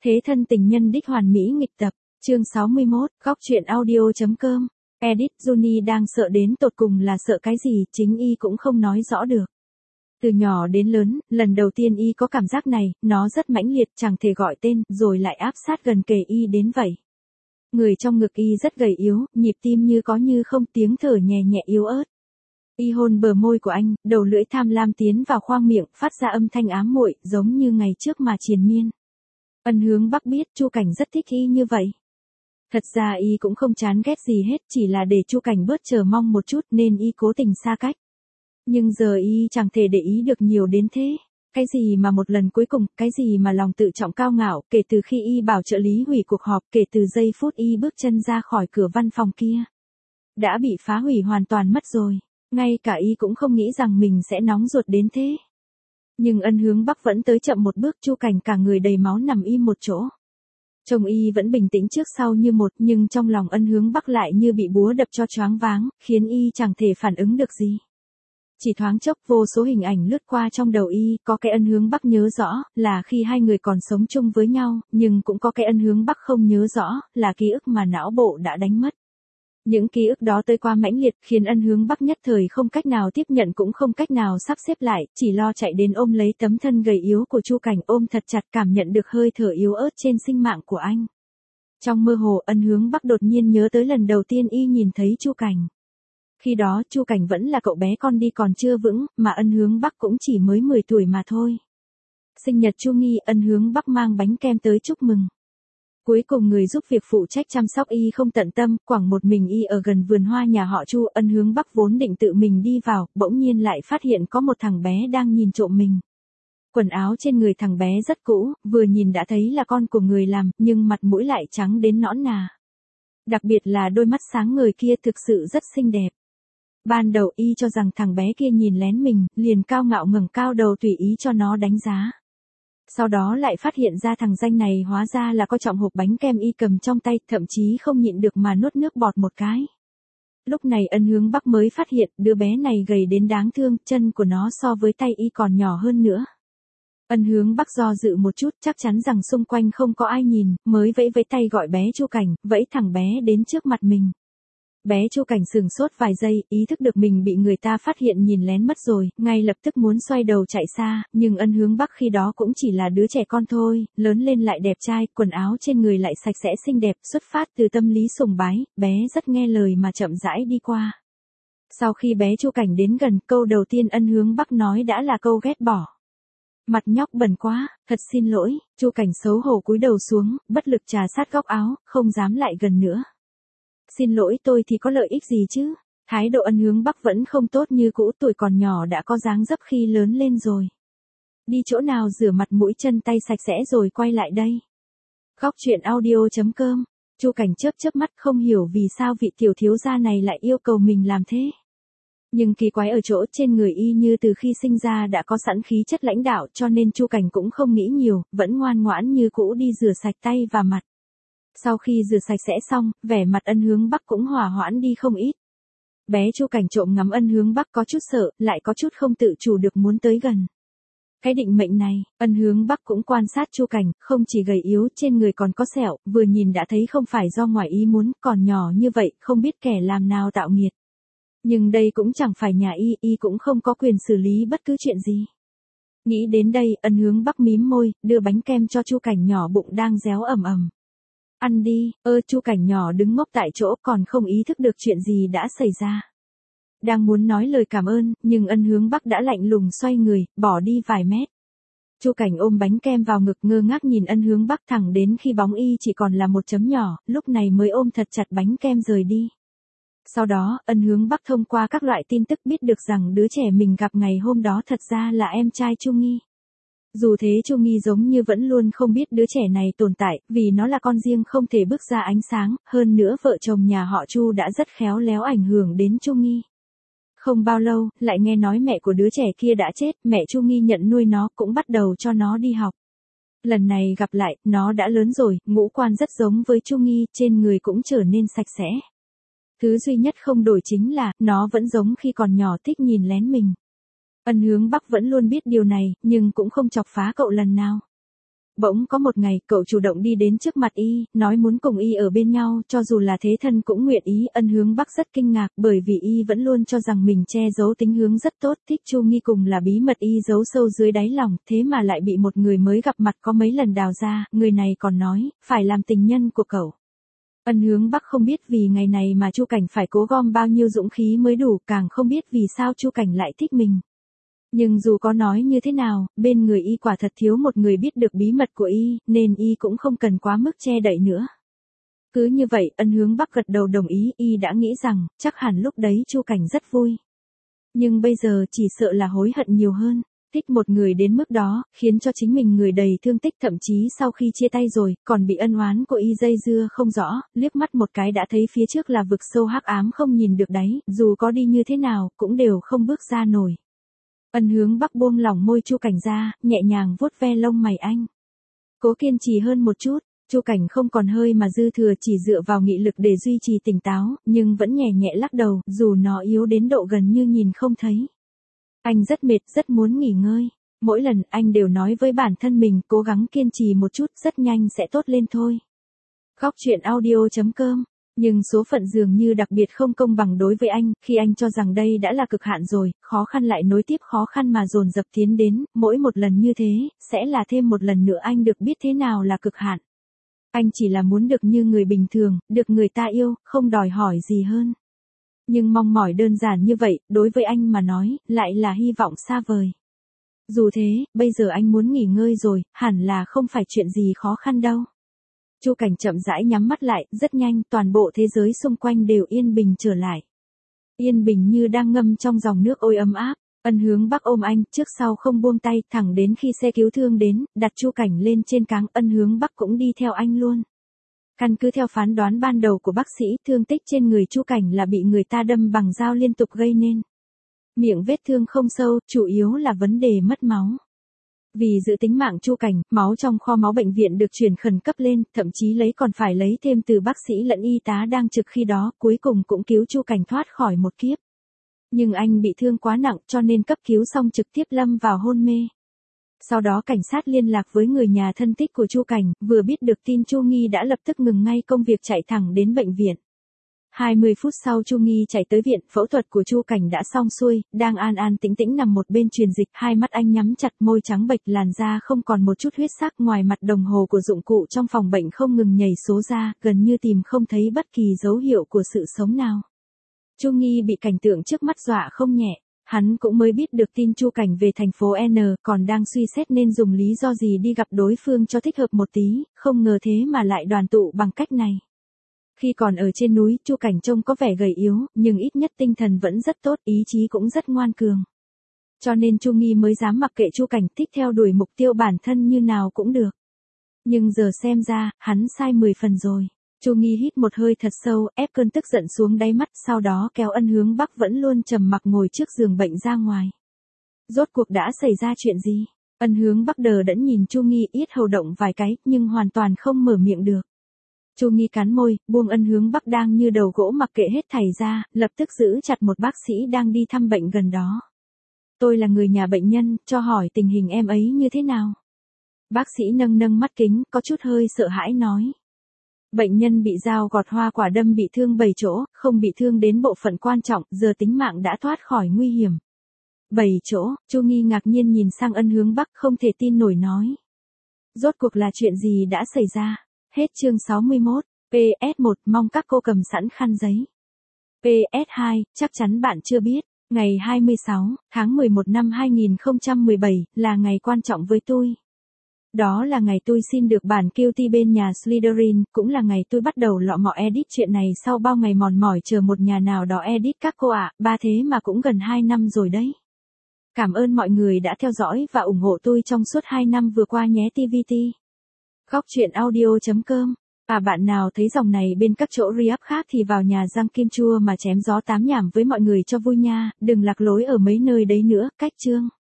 Thế thân tình nhân đích hoàn mỹ nghịch tập, chương 61, góc truyện audio.com. Edit Juni đang sợ đến tột cùng là sợ cái gì, chính y cũng không nói rõ được. Từ nhỏ đến lớn, lần đầu tiên y có cảm giác này, nó rất mãnh liệt, chẳng thể gọi tên, rồi lại áp sát gần kề y đến vậy. Người trong ngực y rất gầy yếu, nhịp tim như có như không, tiếng thở nhẹ nhẹ yếu ớt. Y hôn bờ môi của anh, đầu lưỡi tham lam tiến vào khoang miệng, phát ra âm thanh ám muội, giống như ngày trước mà triền miên. Ân Hướng Bắc biết Chu Cảnh rất thích y như vậy. Thật ra y cũng không chán ghét gì hết, chỉ là để Chu Cảnh bớt chờ mong một chút nên y cố tình xa cách. Nhưng giờ y chẳng thể để ý được nhiều đến thế. Cái gì mà một lần cuối cùng, cái gì mà lòng tự trọng cao ngạo, kể từ khi y bảo trợ lý hủy cuộc họp, kể từ giây phút y bước chân ra khỏi cửa văn phòng kia, đã bị phá hủy hoàn toàn mất rồi. Ngay cả y cũng không nghĩ rằng mình sẽ nóng ruột đến thế. Nhưng Ân Hướng Bắc vẫn tới chậm một bước, Chu Cảnh cả người đầy máu nằm im một chỗ. Trông y vẫn bình tĩnh trước sau như một, nhưng trong lòng Ân Hướng Bắc lại như bị búa đập cho choáng váng, khiến y chẳng thể phản ứng được gì. Chỉ thoáng chốc vô số hình ảnh lướt qua trong đầu y, có cái Ân Hướng Bắc nhớ rõ, là khi hai người còn sống chung với nhau, nhưng cũng có cái Ân Hướng Bắc không nhớ rõ, là ký ức mà não bộ đã đánh mất. Những ký ức đó tới qua mãnh liệt, khiến Ân Hướng Bắc nhất thời không cách nào tiếp nhận cũng không cách nào sắp xếp lại, chỉ lo chạy đến ôm lấy tấm thân gầy yếu của Chu Cảnh, ôm thật chặt, cảm nhận được hơi thở yếu ớt trên sinh mạng của anh. Trong mơ hồ, Ân Hướng Bắc đột nhiên nhớ tới lần đầu tiên y nhìn thấy Chu Cảnh. Khi đó Chu Cảnh vẫn là cậu bé con đi còn chưa vững, mà Ân Hướng Bắc cũng chỉ mới 10 tuổi mà thôi. Sinh nhật Chu Nghi, Ân Hướng Bắc mang bánh kem tới chúc mừng. Cuối cùng người giúp việc phụ trách chăm sóc y không tận tâm, quẳng một mình y ở gần vườn hoa nhà họ Chu. Ân Hướng Bắc vốn định tự mình đi vào, bỗng nhiên lại phát hiện có một thằng bé đang nhìn trộm mình. Quần áo trên người thằng bé rất cũ, vừa nhìn đã thấy là con của người làm, nhưng mặt mũi lại trắng đến nõn nà. Đặc biệt là đôi mắt sáng ngời kia thực sự rất xinh đẹp. Ban đầu y cho rằng thằng bé kia nhìn lén mình, liền cao ngạo ngẩng cao đầu tùy ý cho nó đánh giá. Sau đó lại phát hiện ra thằng danh này hóa ra là coi trọng hộp bánh kem y cầm trong tay, thậm chí không nhịn được mà nuốt nước bọt một cái. Lúc này Ân Hướng Bắc mới phát hiện đứa bé này gầy đến đáng thương, chân của nó so với tay y còn nhỏ hơn nữa. Ân Hướng Bắc do dự một chút, chắc chắn rằng xung quanh không có ai nhìn, mới vẫy với tay gọi bé Chu Cảnh, vẫy thằng bé đến trước mặt mình. Bé Chu Cảnh sửng sốt vài giây, ý thức được mình bị người ta phát hiện nhìn lén mất rồi, ngay lập tức muốn xoay đầu chạy xa, nhưng Ân Hướng Bắc khi đó cũng chỉ là đứa trẻ con thôi, lớn lên lại đẹp trai, quần áo trên người lại sạch sẽ xinh đẹp, xuất phát từ tâm lý sùng bái, bé rất nghe lời mà chậm rãi đi qua. Sau khi bé Chu Cảnh đến gần, câu đầu tiên Ân Hướng Bắc nói đã là câu ghét bỏ. Mặt nhóc bẩn quá, thật xin lỗi. Chu Cảnh xấu hổ cúi đầu xuống, bất lực trà sát góc áo, không dám lại gần nữa. Xin lỗi tôi thì có lợi ích gì chứ? Thái độ Ân Hướng Bắc vẫn không tốt như cũ, tuổi còn nhỏ đã có dáng dấp khi lớn lên rồi. Đi chỗ nào rửa mặt mũi chân tay sạch sẽ rồi quay lại đây. Góc truyện audio.com. Chu Cảnh chớp mắt không hiểu vì sao vị tiểu thiếu gia này lại yêu cầu mình làm thế. Nhưng kỳ quái ở chỗ trên người y như từ khi sinh ra đã có sẵn khí chất lãnh đạo, cho nên Chu Cảnh cũng không nghĩ nhiều, vẫn ngoan ngoãn như cũ đi rửa sạch tay và mặt. Sau khi rửa sạch sẽ xong, vẻ mặt Ân Hướng Bắc cũng hòa hoãn đi không ít. Bé Chu Cảnh trộm ngắm Ân Hướng Bắc có chút sợ, lại có chút không tự chủ được muốn tới gần. Cái định mệnh này, Ân Hướng Bắc cũng quan sát Chu Cảnh, không chỉ gầy yếu, trên người còn có sẹo, vừa nhìn đã thấy không phải do ngoài ý muốn, còn nhỏ như vậy, không biết kẻ làm nào tạo nghiệt. Nhưng đây cũng chẳng phải nhà y cũng không có quyền xử lý bất cứ chuyện gì. Nghĩ đến đây, Ân Hướng Bắc mím môi, đưa bánh kem cho Chu Cảnh nhỏ bụng đang réo ầm ầm. Ăn đi. Chu Cảnh nhỏ đứng ngốc tại chỗ còn không ý thức được chuyện gì đã xảy ra. Đang muốn nói lời cảm ơn, nhưng Ân Hướng Bắc đã lạnh lùng xoay người, bỏ đi vài mét. Chu Cảnh ôm bánh kem vào ngực ngơ ngác nhìn Ân Hướng Bắc thẳng đến khi bóng y chỉ còn là một chấm nhỏ, lúc này mới ôm thật chặt bánh kem rời đi. Sau đó, Ân Hướng Bắc thông qua các loại tin tức biết được rằng đứa trẻ mình gặp ngày hôm đó thật ra là em trai Chu Nghi. Dù thế Chu Nghi giống như vẫn luôn không biết đứa trẻ này tồn tại, vì nó là con riêng không thể bước ra ánh sáng, hơn nữa vợ chồng nhà họ Chu đã rất khéo léo ảnh hưởng đến Chu Nghi. Không bao lâu, lại nghe nói mẹ của đứa trẻ kia đã chết, mẹ Chu Nghi nhận nuôi nó, cũng bắt đầu cho nó đi học. Lần này gặp lại, nó đã lớn rồi, ngũ quan rất giống với Chu Nghi, trên người cũng trở nên sạch sẽ. Thứ duy nhất không đổi chính là, nó vẫn giống khi còn nhỏ thích nhìn lén mình. Ân Hướng Bắc vẫn luôn biết điều này, nhưng cũng không chọc phá cậu lần nào. bỗng có một ngày cậu chủ động đi đến trước mặt y, nói muốn cùng y ở bên nhau, cho dù là thế thân cũng nguyện ý. Ân Hướng Bắc rất kinh ngạc, bởi vì y vẫn luôn cho rằng mình che giấu tính hướng rất tốt, thích Chu Nghi cùng là bí mật y giấu sâu dưới đáy lòng, thế mà lại bị một người mới gặp mặt có mấy lần đào ra, người này còn nói, phải làm tình nhân của cậu. Ân Hướng Bắc không biết vì ngày này mà Chu Cảnh phải cố gom bao nhiêu dũng khí mới đủ, càng không biết vì sao Chu Cảnh lại thích mình. Nhưng dù có nói như thế nào, bên người y quả thật thiếu một người biết được bí mật của y, nên y cũng không cần quá mức che đậy nữa. Cứ như vậy, Ân Hướng Bắc gật đầu đồng ý, y đã nghĩ rằng, chắc hẳn lúc đấy Chu Cảnh rất vui. Nhưng bây giờ chỉ sợ là hối hận nhiều hơn. Thích một người đến mức đó, khiến cho chính mình người đầy thương tích, thậm chí sau khi chia tay rồi, còn bị ân oán của y dây dưa không rõ, liếc mắt một cái đã thấy phía trước là vực sâu hắc ám không nhìn được đáy, dù có đi như thế nào, cũng đều không bước ra nổi. Ân Hướng Bắc buông lỏng môi Chu Cảnh ra, nhẹ nhàng vuốt ve lông mày anh. Cố kiên trì hơn một chút. Chu Cảnh không còn hơi mà dư thừa, chỉ dựa vào nghị lực để duy trì tỉnh táo, nhưng vẫn nhẹ nhẹ lắc đầu, dù nó yếu đến độ gần như nhìn không thấy. Anh rất mệt, rất muốn nghỉ ngơi. Mỗi lần anh đều nói với bản thân mình, cố gắng kiên trì một chút, rất nhanh sẽ tốt lên thôi. Góc truyện audio.com. Nhưng số phận dường như đặc biệt không công bằng đối với anh, khi anh cho rằng đây đã là cực hạn rồi, khó khăn lại nối tiếp khó khăn mà dồn dập tiến đến, mỗi một lần như thế, sẽ là thêm một lần nữa anh được biết thế nào là cực hạn. Anh chỉ là muốn được như người bình thường, được người ta yêu, không đòi hỏi gì hơn. Nhưng mong mỏi đơn giản như vậy, đối với anh mà nói, lại là hy vọng xa vời. Dù thế, bây giờ anh muốn nghỉ ngơi rồi, hẳn là không phải chuyện gì khó khăn đâu. Chu Cảnh chậm rãi nhắm mắt lại, rất nhanh, toàn bộ thế giới xung quanh đều yên bình trở lại. Yên bình như đang ngâm trong dòng nước ôi ấm áp. Ân Hướng Bắc ôm anh, trước sau không buông tay, thẳng đến khi xe cứu thương đến, đặt Chu Cảnh lên trên cáng, Ân Hướng Bắc cũng đi theo anh luôn. Căn cứ theo phán đoán ban đầu của bác sĩ, thương tích trên người Chu Cảnh là bị người ta đâm bằng dao liên tục gây nên. Miệng vết thương không sâu, chủ yếu là vấn đề mất máu. Vì giữ tính mạng Chu Cảnh, máu trong kho máu bệnh viện được chuyển khẩn cấp lên, thậm chí còn phải lấy thêm từ bác sĩ lẫn y tá đang trực khi đó, cuối cùng cũng cứu Chu Cảnh thoát khỏi một kiếp. Nhưng anh bị thương quá nặng cho nên cấp cứu xong trực tiếp lâm vào hôn mê. Sau đó cảnh sát liên lạc với người nhà thân thích của Chu Cảnh, vừa biết được tin Chu Nghi đã lập tức ngừng ngay công việc chạy thẳng đến bệnh viện. 20 phút sau Chu Nghi chạy tới viện, phẫu thuật của Chu Cảnh đã xong xuôi, đang an an tĩnh tĩnh nằm một bên truyền dịch, hai mắt anh nhắm chặt, môi trắng bệch, làn da không còn một chút huyết sắc, ngoài mặt đồng hồ của dụng cụ trong phòng bệnh không ngừng nhảy số ra, gần như tìm không thấy bất kỳ dấu hiệu của sự sống nào. Chu Nghi bị cảnh tượng trước mắt dọa không nhẹ. Hắn cũng mới biết được tin Chu Cảnh về thành phố N, còn đang suy xét nên dùng lý do gì đi gặp đối phương cho thích hợp một tí, không ngờ thế mà lại đoàn tụ bằng cách này. Khi còn ở trên núi, Chu Cảnh trông có vẻ gầy yếu, nhưng ít nhất tinh thần vẫn rất tốt, ý chí cũng rất ngoan cường. Cho nên Chu Nghi mới dám mặc kệ Chu Cảnh, thích theo đuổi mục tiêu bản thân như nào cũng được. Nhưng giờ xem ra, hắn sai 10 phần rồi. Chu Nghi hít một hơi thật sâu, ép cơn tức giận xuống đáy mắt, sau đó kéo Ân Hướng Bắc vẫn luôn trầm mặc ngồi trước giường bệnh ra ngoài. Rốt cuộc đã xảy ra chuyện gì? Ân Hướng Bắc đờ đẫn nhìn Chu Nghi, yết hầu động vài cái, nhưng hoàn toàn không mở miệng được. Chu Nghi cắn môi, buông Ân Hướng Bắc đang như đầu gỗ mặc kệ hết thảy ra, lập tức giữ chặt một bác sĩ đang đi thăm bệnh gần đó. Tôi là người nhà bệnh nhân, cho hỏi tình hình em ấy như thế nào? Bác sĩ nâng mắt kính, có chút hơi sợ hãi nói. Bệnh nhân bị dao gọt hoa quả đâm bị thương 7 chỗ, không bị thương đến bộ phận quan trọng, giờ tính mạng đã thoát khỏi nguy hiểm. 7 chỗ, Chu Nghi ngạc nhiên nhìn sang Ân Hướng Bắc, không thể tin nổi nói. Rốt cuộc là chuyện gì đã xảy ra? Hết chương 61. PS1, mong các cô cầm sẵn khăn giấy. PS2, chắc chắn bạn chưa biết. Ngày 26 tháng 11 năm 2017 là ngày quan trọng với tôi. Đó là ngày tôi xin được bản QT bên nhà Slytherin, cũng là ngày tôi bắt đầu lọ mọ edit chuyện này sau bao ngày mòn mỏi chờ một nhà nào đó edit các cô ạ, ba thế mà cũng gần 2 năm rồi đấy. Cảm ơn mọi người đã theo dõi và ủng hộ tôi trong suốt 2 năm vừa qua nhé TVT. Góc truyện audio.com. Bạn nào thấy dòng này bên các chỗ re-up khác thì vào nhà Giang Kim Chua mà chém gió tám nhảm với mọi người cho vui nha, đừng lạc lối ở mấy nơi đấy nữa, cách chương.